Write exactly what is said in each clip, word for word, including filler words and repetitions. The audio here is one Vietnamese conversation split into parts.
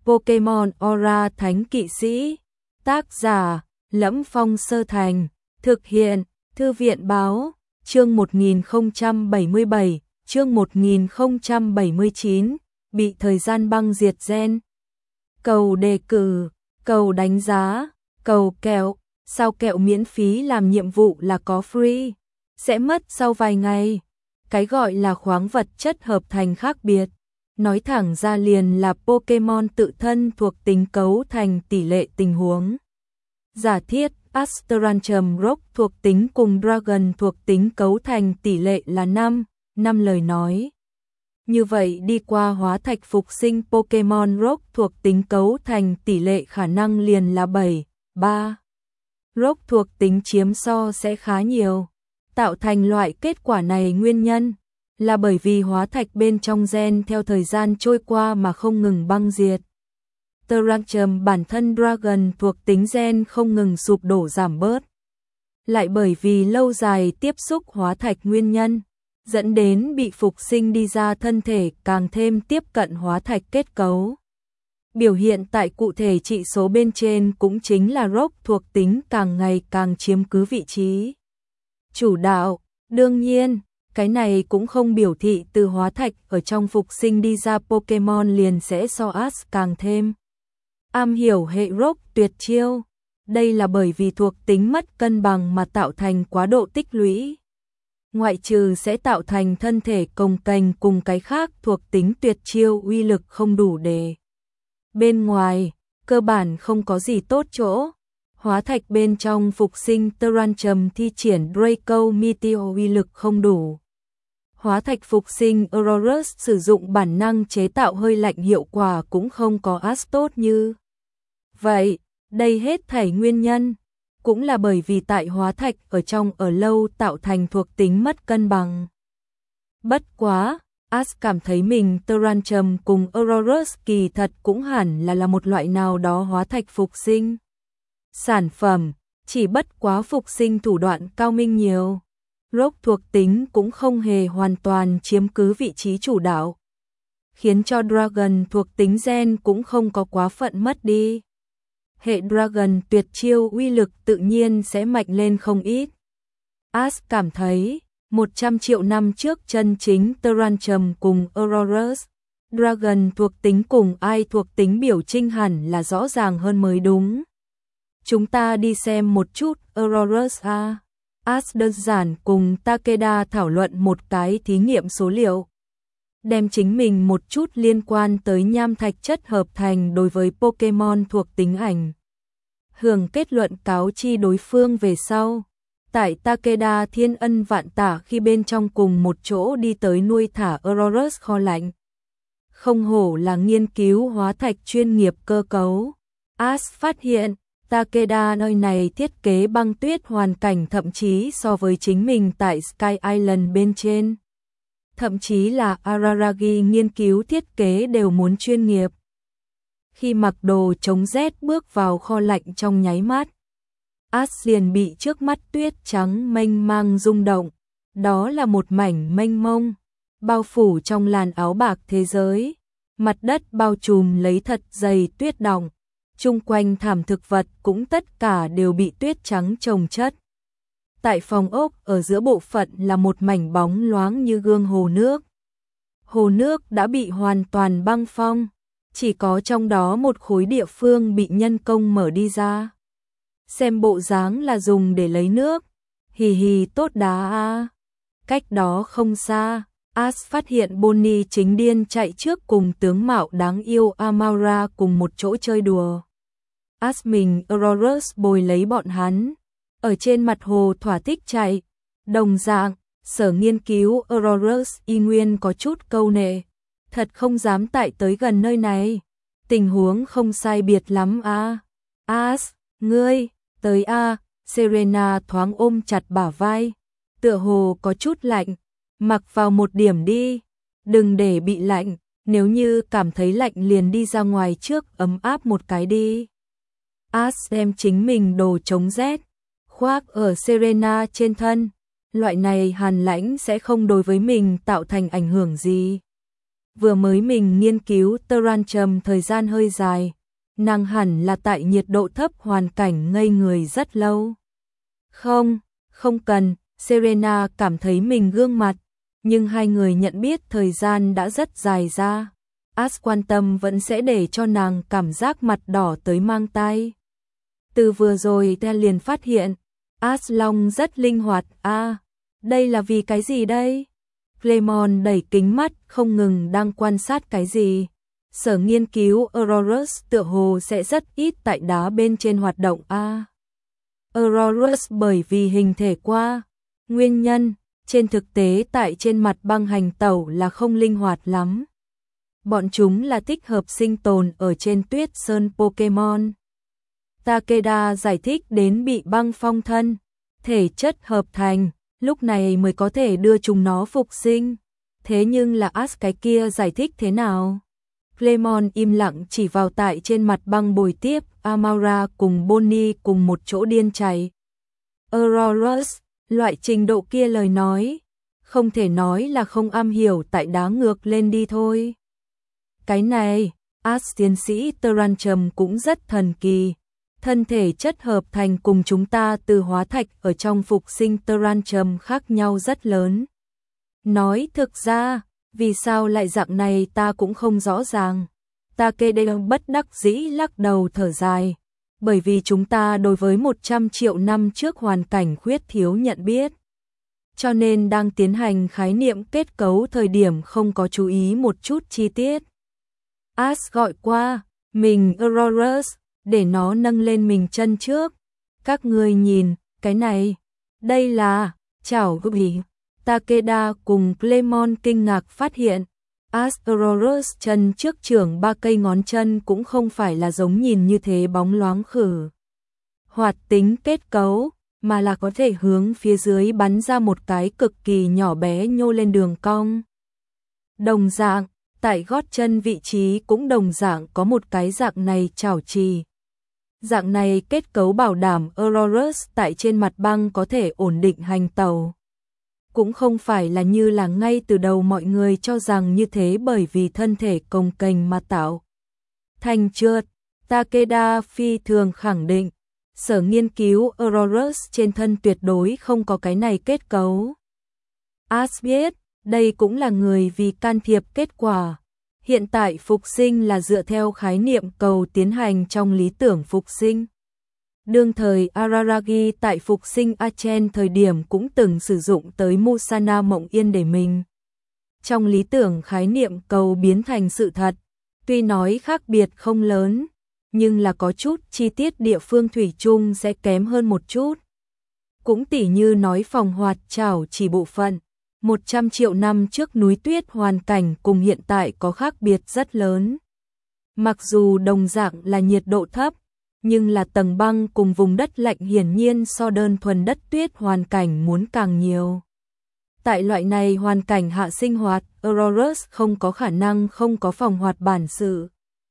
Pokemon Aura Thánh Kỵ Sĩ. Tác giả: Lẫm Phong Sơ Thành. Thực hiện: Thư viện Báo. Chương một nghìn không trăm bảy mươi bảy, chương một nghìn không trăm bảy mươi chín, bị thời gian băng diệt gen. Cầu đề cử, cầu đánh giá, cầu kẹo, sao kẹo miễn phí làm nhiệm vụ là có free, sẽ mất sau vài ngày. Cái gọi là khoáng vật chất hợp thành khác biệt, nói thẳng ra liền là Pokemon tự thân thuộc tính cấu thành tỷ lệ tình huống. Giả thiết Asterantium Rock thuộc tính cùng Dragon thuộc tính cấu thành tỷ lệ là năm, năm lời nói. Như vậy đi qua hóa thạch phục sinh Pokemon Rock thuộc tính cấu thành tỷ lệ khả năng liền là bảy, ba. Rock thuộc tính chiếm so sẽ khá nhiều. Tạo thành loại kết quả này nguyên nhân là bởi vì hóa thạch bên trong gen theo thời gian trôi qua mà không ngừng băng diệt. Terrarium bản thân Dragon thuộc tính gen không ngừng sụp đổ giảm bớt. Lại bởi vì lâu dài tiếp xúc hóa thạch nguyên nhân, dẫn đến bị phục sinh đi ra thân thể càng thêm tiếp cận hóa thạch kết cấu. Biểu hiện tại cụ thể trị số bên trên cũng chính là Rock thuộc tính càng ngày càng chiếm cứ vị trí chủ đạo. Đương nhiên, cái này cũng không biểu thị từ hóa thạch ở trong phục sinh đi ra Pokemon liền sẽ so Ash càng thêm am hiểu hệ Rock tuyệt chiêu. Đây là bởi vì thuộc tính mất cân bằng mà tạo thành quá độ tích lũy. Ngoại trừ sẽ tạo thành thân thể cồng kềnh cùng cái khác thuộc tính tuyệt chiêu uy lực không đủ để. Bên ngoài, cơ bản không có gì tốt chỗ. Hóa thạch bên trong phục sinh Terrarium thi triển Draco Meteor uy lực không đủ. Hóa thạch phục sinh Aurorus sử dụng bản năng chế tạo hơi lạnh hiệu quả cũng không có Ash tốt như vậy. Đây hết thảy nguyên nhân cũng là bởi vì tại hóa thạch ở trong ở lâu tạo thành thuộc tính mất cân bằng. Bất quá, Ash cảm thấy mình Terrarium cùng Aurorus kỳ thật cũng hẳn là là một loại nào đó hóa thạch phục sinh sản phẩm, chỉ bất quá phục sinh thủ đoạn cao minh nhiều. Rock thuộc tính cũng không hề hoàn toàn chiếm cứ vị trí chủ đạo, khiến cho Dragon thuộc tính gen cũng không có quá phận mất đi. Hệ Dragon tuyệt chiêu uy lực tự nhiên sẽ mạnh lên không ít. Ash cảm thấy, một trăm triệu năm trước chân chính Terrarium cùng Aurorus, Dragon thuộc tính cùng ai thuộc tính biểu trưng hẳn là rõ ràng hơn mới đúng. Chúng ta đi xem một chút Aurorus a. Ash đơn giản cùng Takeda thảo luận một cái thí nghiệm số liệu, đem chính mình một chút liên quan tới nham thạch chất hợp thành đối với Pokemon thuộc tính ảnh hưởng kết luận cáo chi đối phương về sau. Tại Takeda thiên ân vạn tả khi bên trong cùng một chỗ đi tới nuôi thả Aurorus kho lạnh. Không hổ là nghiên cứu hóa thạch chuyên nghiệp cơ cấu. Ash phát hiện Takeda nơi này thiết kế băng tuyết hoàn cảnh thậm chí so với chính mình tại Sky Island bên trên. Thậm chí là Araragi nghiên cứu thiết kế đều muốn chuyên nghiệp. Khi mặc đồ chống rét bước vào kho lạnh trong nháy mắt, Ash liền bị trước mắt tuyết trắng mênh mang rung động. Đó là một mảnh mênh mông, bao phủ trong làn áo bạc thế giới. Mặt đất bao trùm lấy thật dày tuyết đọng. Chung quanh thảm thực vật cũng tất cả đều bị tuyết trắng chồng chất. Tại phòng ốc ở giữa bộ phận là một mảnh bóng loáng như gương hồ nước. Hồ nước đã bị hoàn toàn băng phong, chỉ có trong đó một khối địa phương bị nhân công mở đi ra. Xem bộ dáng là dùng để lấy nước. Hì hì tốt đá a. Cách đó không xa, Ash phát hiện Bonnie chính điên chạy trước cùng tướng mạo đáng yêu Amaura cùng một chỗ chơi đùa. Ash mình Aurorus bồi lấy bọn hắn, ở trên mặt hồ thỏa thích chạy. Đồng dạng, sở nghiên cứu Aurorus y nguyên có chút câu nệ, thật không dám tại tới gần nơi này. Tình huống không sai biệt lắm a. Ash, ngươi, tới a. Serena thoáng ôm chặt bả vai, tựa hồ có chút lạnh, mặc vào một điểm đi, đừng để bị lạnh, nếu như cảm thấy lạnh liền đi ra ngoài trước ấm áp một cái đi. Ash đem chính mình đồ chống rét khoác ở Serena trên thân, loại này hàn lãnh sẽ không đối với mình tạo thành ảnh hưởng gì. vừa mới mình nghiên cứu Tarantum thời gian hơi dài, nàng hẳn là tại nhiệt độ thấp hoàn cảnh ngây người rất lâu. Không, không cần, Serena cảm thấy mình gương mặt, nhưng hai người nhận biết thời gian đã rất dài ra. Ash quan tâm vẫn sẽ để cho nàng cảm giác mặt đỏ tới mang tai. Từ vừa rồi ta liền phát hiện, Ash Long rất linh hoạt. À, đây là vì cái gì đây? Clemon đẩy kính mắt không ngừng đang quan sát cái gì. Sở nghiên cứu Aurorus tựa hồ sẽ rất ít tại đá bên trên hoạt động. À, Aurorus bởi vì hình thể qua. Nguyên nhân, trên thực tế tại trên mặt băng hành tẩu là không linh hoạt lắm. Bọn chúng là thích hợp sinh tồn ở trên tuyết sơn Pokemon. Takeda giải thích đến bị băng phong thân, thể chất hợp thành, lúc này mới có thể đưa chúng nó phục sinh. Thế nhưng là Ash cái kia giải thích thế nào? Clemon im lặng chỉ vào tại trên mặt băng bồi tiếp, Amaura cùng Bonnie cùng một chỗ điên chạy. Aurorus, loại trình độ kia lời nói, không thể nói là không am hiểu tại đá ngược lên đi thôi. Cái này, Ash tiến sĩ Tarantum cũng rất thần kỳ. Thân thể chất hợp thành cùng chúng ta từ hóa thạch ở trong phục sinh Tarantum khác nhau rất lớn. Nói thực ra, vì sao lại dạng này ta cũng không rõ ràng. Takeda bất đắc dĩ lắc đầu thở dài. Bởi vì chúng ta đối với một trăm triệu năm trước hoàn cảnh khuyết thiếu nhận biết. Cho nên đang tiến hành khái niệm kết cấu thời điểm không có chú ý một chút chi tiết. Ash gọi qua, mình Aurorus, để nó nâng lên mình chân trước. Các người nhìn, cái này, đây là, chảo gụi. Takeda cùng Clemon kinh ngạc phát hiện, Ash Aurorus chân trước trưởng ba cây ngón chân cũng không phải là giống nhìn như thế bóng loáng khử. Hoạt tính kết cấu, mà là có thể hướng phía dưới bắn ra một cái cực kỳ nhỏ bé nhô lên đường cong. Đồng dạng, tại gót chân vị trí cũng đồng dạng có một cái dạng này chảo chì. Dạng này kết cấu bảo đảm Aurorus tại trên mặt băng có thể ổn định hành tàu. Cũng không phải là như là ngay từ đầu mọi người cho rằng như thế bởi vì thân thể cồng kềnh mà tạo thành trượt. Takeda phi thường khẳng định, sở nghiên cứu Aurorus trên thân tuyệt đối không có cái này kết cấu. Ash biết, đây cũng là người vì can thiệp kết quả. Hiện tại phục sinh là dựa theo khái niệm cầu tiến hành trong lý tưởng phục sinh. Đương thời Araragi tại phục sinh Achen thời điểm cũng từng sử dụng tới Musana Mộng Yên để mình. Trong lý tưởng khái niệm cầu biến thành sự thật, tuy nói khác biệt không lớn, nhưng là có chút chi tiết địa phương thủy chung sẽ kém hơn một chút. Cũng tỉ như nói phòng hoạt chảo chỉ bộ phận, một trăm triệu năm trước núi tuyết hoàn cảnh cùng hiện tại có khác biệt rất lớn. Mặc dù đồng dạng là nhiệt độ thấp, nhưng là tầng băng cùng vùng đất lạnh hiển nhiên so đơn thuần đất tuyết hoàn cảnh muốn càng nhiều. Tại loại này hoàn cảnh hạ sinh hoạt, Aurorus không có khả năng không có phòng hoạt bản sự.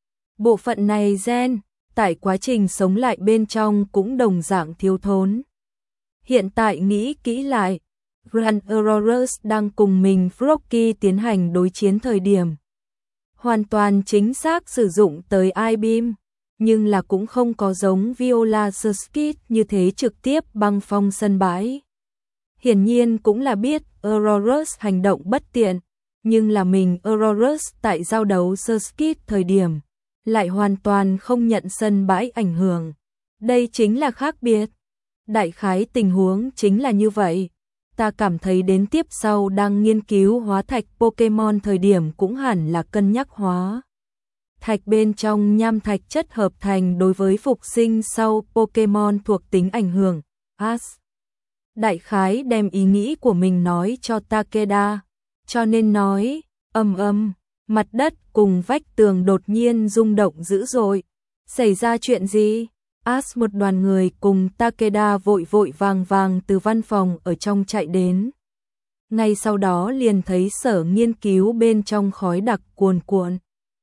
Bộ phận này gen, tại quá trình sống lại bên trong cũng đồng dạng thiếu thốn. Hiện tại nghĩ kỹ lại, Grand Aurorus đang cùng mình Frocky tiến hành đối chiến thời điểm. Hoàn toàn chính xác sử dụng tới I-Beam, nhưng là cũng không có giống Viola Surskit như thế trực tiếp băng phong sân bãi. Hiển nhiên cũng là biết Aurorus hành động bất tiện, nhưng là mình Aurorus tại giao đấu Surskit thời điểm, lại hoàn toàn không nhận sân bãi ảnh hưởng. Đây chính là khác biệt. Đại khái tình huống chính là như vậy. Ta cảm thấy đến tiếp sau đang nghiên cứu hóa thạch Pokemon thời điểm cũng hẳn là cân nhắc hóa thạch bên trong nham thạch chất hợp thành đối với phục sinh sau Pokemon thuộc tính ảnh hưởng. Ash đại khái đem ý nghĩ của mình nói cho Takeda, cho nên nói, ầm ầm, mặt đất cùng vách tường đột nhiên rung động dữ dội. Xảy ra chuyện gì? Ash một đoàn người cùng Takeda vội vội vàng vàng từ văn phòng ở trong chạy đến. Ngay sau đó liền thấy sở nghiên cứu bên trong khói đặc cuồn cuộn.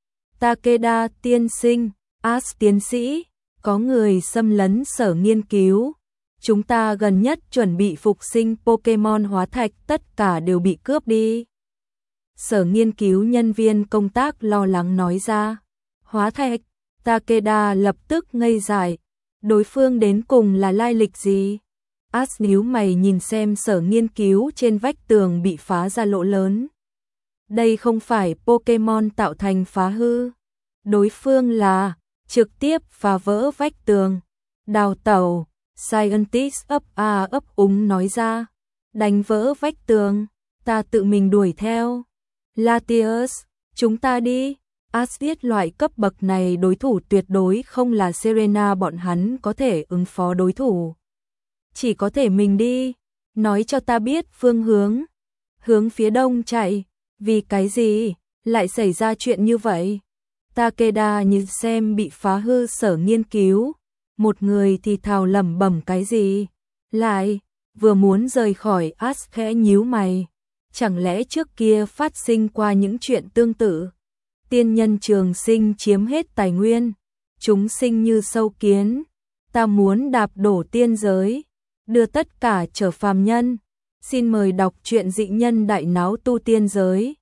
Takeda tiên sinh, Ash tiến sĩ, có người xâm lấn sở nghiên cứu. Chúng ta gần nhất chuẩn bị phục sinh Pokemon hóa thạch tất cả đều bị cướp đi. Sở nghiên cứu nhân viên công tác lo lắng nói ra. Hóa thạch, Takeda lập tức ngây dại. Đối phương đến cùng là lai lịch gì? As nhíu mày nhìn xem sở nghiên cứu trên vách tường bị phá ra lỗ lớn. Đây không phải Pokemon tạo thành phá hư. Đối phương là trực tiếp phá vỡ vách tường. Đào tẩu, Scientist ấp a ấp úng nói ra. Đánh vỡ vách tường, ta tự mình đuổi theo. Latios, chúng ta đi. As biết loại cấp bậc này đối thủ tuyệt đối không là Serena, bọn hắn có thể ứng phó đối thủ. Chỉ có thể mình đi, nói cho ta biết phương hướng. Hướng phía đông chạy, vì cái gì lại xảy ra chuyện như vậy? Takeda nhìn xem bị phá hư sở nghiên cứu, một người thì thào lẩm bẩm cái gì, lại vừa muốn rời khỏi. As khẽ nhíu mày, chẳng lẽ trước kia phát sinh qua những chuyện tương tự? Tiên nhân trường sinh chiếm hết tài nguyên, chúng sinh như sâu kiến, ta muốn đạp đổ tiên giới, đưa tất cả trở phàm nhân. Xin mời đọc truyện Dị Nhân Đại Náo Tu Tiên Giới.